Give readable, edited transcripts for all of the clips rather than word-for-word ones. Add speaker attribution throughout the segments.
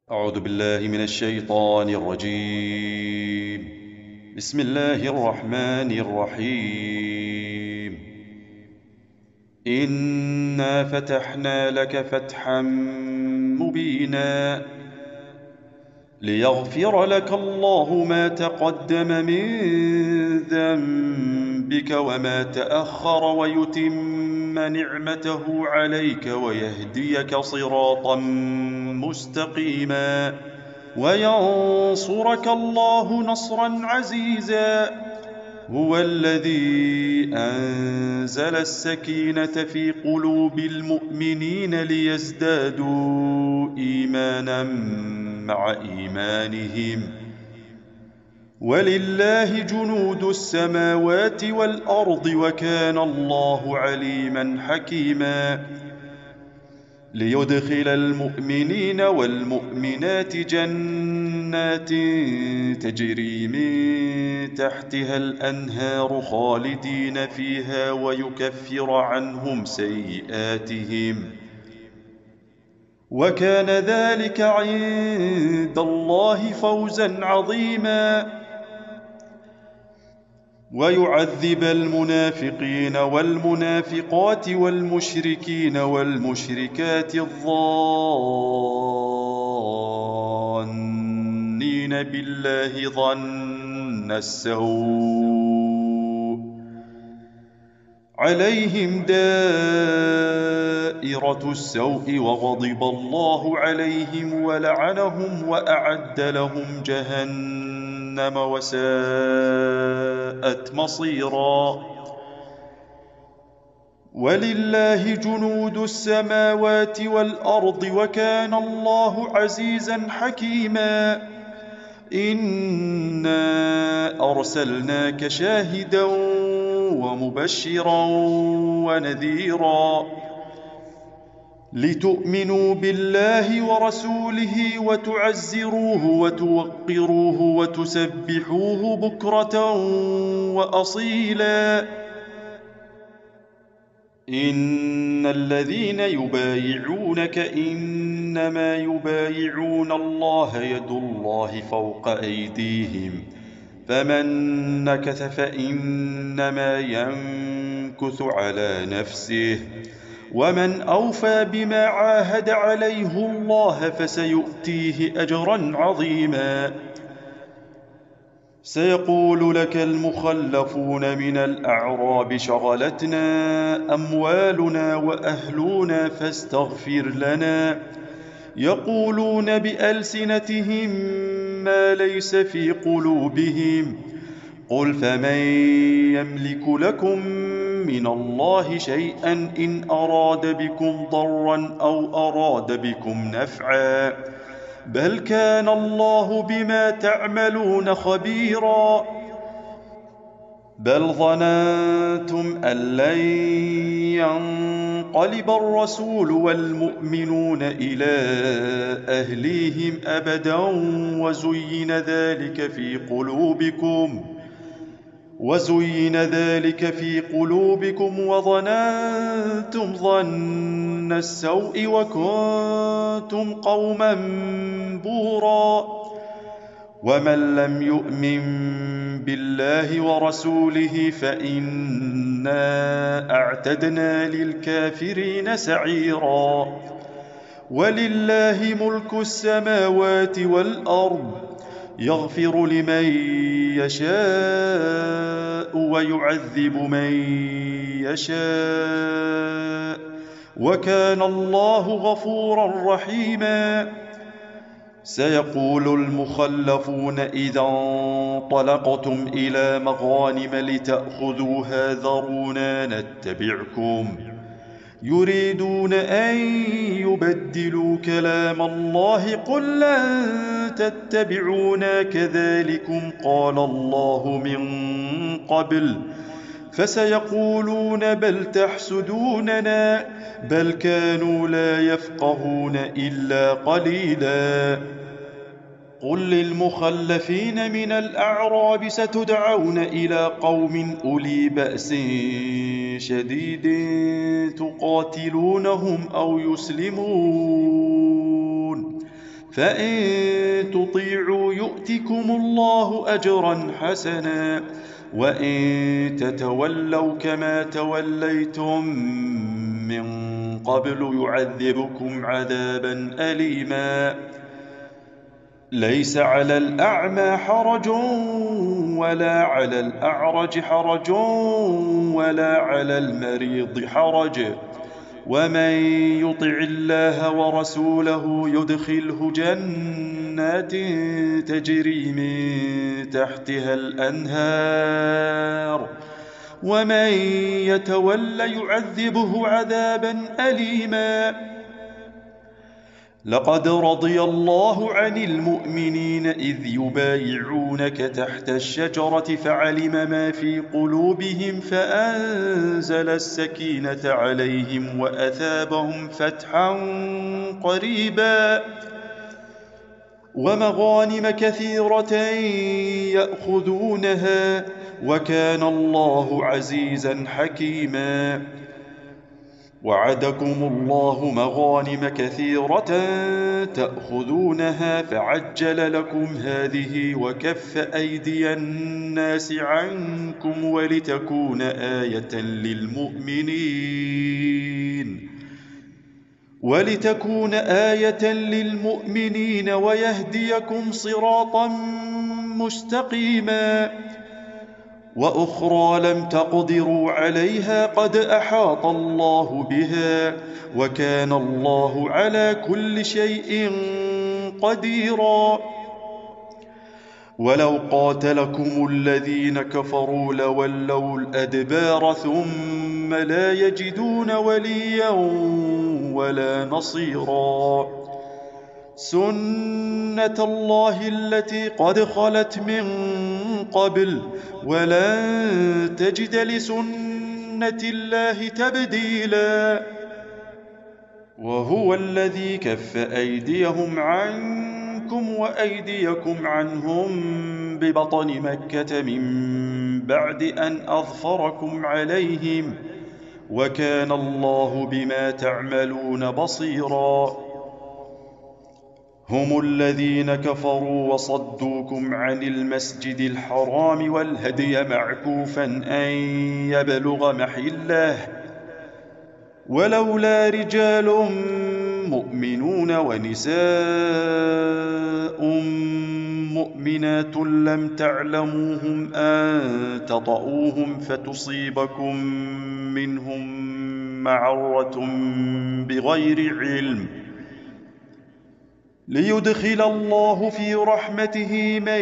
Speaker 1: أعوذ بالله من الشيطان الرجيم. بسم الله الرحمن الرحيم. إنا فتحنا لك فتحا مبينا ليغفر لك الله ما تقدم من ذنبك وما تأخر ويتم نعمته عليك ويهديك صراطا مستقيما وينصرك الله نصرا عزيزا. هو الذي أنزل السكينة في قلوب المؤمنين ليزدادوا إيمانا مع إيمانهم ولله جنود السماوات والأرض وكان الله عليما حكيما. ليدخل المؤمنين والمؤمنات جنات تجري من تحتها الأنهار خالدين فيها ويكفر عنهم سيئاتهم وكان ذلك عند الله فوزا عظيما. ويعذب المنافقين والمنافقات والمشركين والمشركات الظانين بالله ظن السوء عليهم دائرة السوء وغضب الله عليهم ولعنهم وأعد لهم جهنم وساءت مصيرا. ولله جنود السماوات والأرض وكان الله عزيزا حكيما. إنا أرسلناك شاهدا ومبشرا ونذيرا لتؤمنوا بالله ورسوله وتعزروه وتوقروه وتسبحوه بكرة وأصيلا. إن الذين يبايعونك إنما يبايعون الله يد الله فوق أيديهم فمن نكث فإنما ينكث على نفسه ومن أوفى بما عاهد عليه الله فسيؤتيه أجرا عظيما. سيقول لك المخلفون من الأعراب شغلتنا أموالنا وأهلنا فاستغفر لنا يقولون بألسنتهم ما ليس في قلوبهم قل فمن يملك لكم من الله شيئا إن أراد بكم ضرا أو أراد بكم نفعا بل كان الله بما تعملون خبيرا. بل ظننتم أن لن ينقلب الرسول والمؤمنون إلى أهليهم أبدا وزين ذلك في قلوبكم وظننتم ظن السوء وكنتم قوما بورا. ومن لم يؤمن بالله ورسوله فإنا أعتدنا للكافرين سعيرا. ولله ملك السماوات والأرض يغفر لمن يشاء ويعذب من يشاء وكان الله غفورا رحيما. سيقول المخلفون إذا انطلقتم إلى مغانم لتأخذوها ذرونا نتبعكم يريدون أن يبدلوا كلام الله قل لن تتبعونا كذلكم قال الله من قبل فسيقولون بل تحسدوننا بل كانوا لا يفقهون إلا قليلا. قل للمخلفين من الأعراب ستدعون إلى قوم أولي بأس شديد تقاتلونهم أو يسلمون فإن تطيعوا يؤتكم الله أجرا حسنا وإن تتولوا كما توليتم من قبل يعذبكم عذابا أليما ليس على الأعمى حرج ولا على الأعرج حرج ولا على المريض حرج ومن يطع الله ورسوله يدخله جنات تجري من تحتها الأنهار ومن يتول يعذبه عذابا أليما لقد رضي الله عن المؤمنين إذ يبايعونك تحت الشجرة فعلم ما في قلوبهم فأنزل السكينة عليهم وأثابهم فتحا قريبا ومغانم كثيرة يأخذونها وكان الله عزيزا حكيما وعدكم الله مغانم كثيرة تأخذونها فعجل لكم هذه وكف أيدي الناس عنكم ولتكون آية للمؤمنين ويهديكم صراطا مستقيما وأخرى لم تقدروا عليها قد أحاط الله بها وكان الله على كل شيء قديرا ولو قاتلكم الذين كفروا لولوا الأدبار ثم لا يجدون وليا ولا نصيرا سنة الله التي قد خلت من قبل ولن تجد لسنة الله تبديلا وهو الذي كف أيديهم عنكم وأيديكم عنهم ببطن مكة من بعد أن أظفركم عليهم وكان الله بما تعملون بصيرا هم الذين كفروا وصدوكم عن المسجد الحرام والهدي معكوفا أن يبلغ محله ولولا رجال مؤمنون ونساء مؤمنات لم تعلموهم أن تطؤوهم فتصيبكم منهم معرة بغير علم ليدخل الله في رحمته من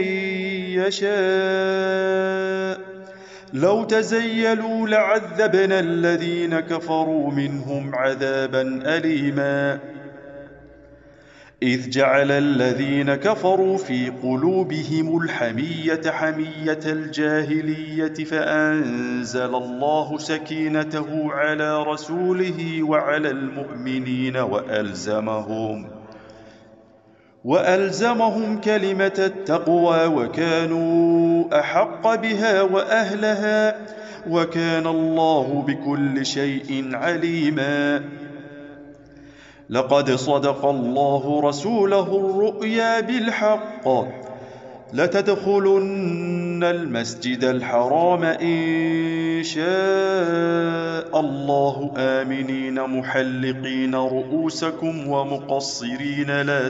Speaker 1: يشاء لو تزيلوا لعذبنا الذين كفروا منهم عذابا أليما إذ جعل الذين كفروا في قلوبهم الحمية حمية الجاهلية فأنزل الله سكينته على رسوله وعلى المؤمنين وألزمهم كلمة التقوى وكانوا أحق بها وأهلها وكان الله بكل شيء عليما لقد صدق الله رسوله الرؤيا بالحق لتدخلن المسجد الحرام إن شاء الله آمنين محلقين رؤوسكم ومقصرين لا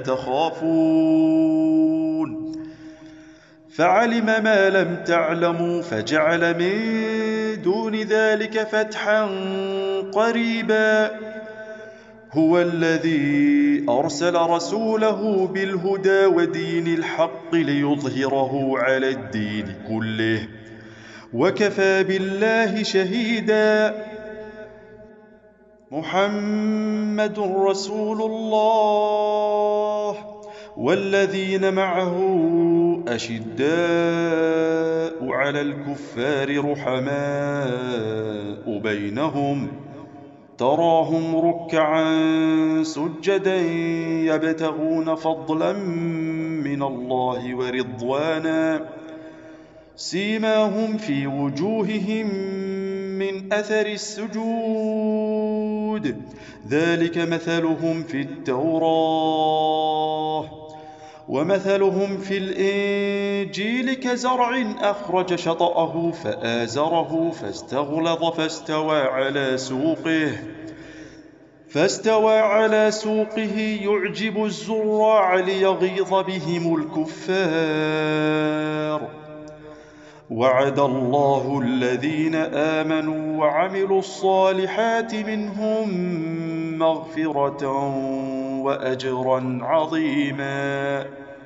Speaker 1: تخافون فعلم ما لم تعلموا فجعل من دون ذلك فتحا قريبا هو الذي أرسل رسوله بالهدى ودين الحق ليظهره على الدين كله وكفى بالله شهيدا محمد رسول الله والذين معه أشداء على الكفار رحماء بينهم تراهم ركعا سجدا يبتغون فضلا من الله ورضوانا سيماهم في وجوههم من أثر السجود ذلك مثلهم في التوراة ومثلهم في الإنجيل كزرع أخرج شطأه فآزره فاستغلظ فاستوى على سوقه يعجب الزراع ليغيظ بهم الكفار. وعد الله الذين آمنوا وعملوا الصالحات منهم مغفرة وأجرا عظيما.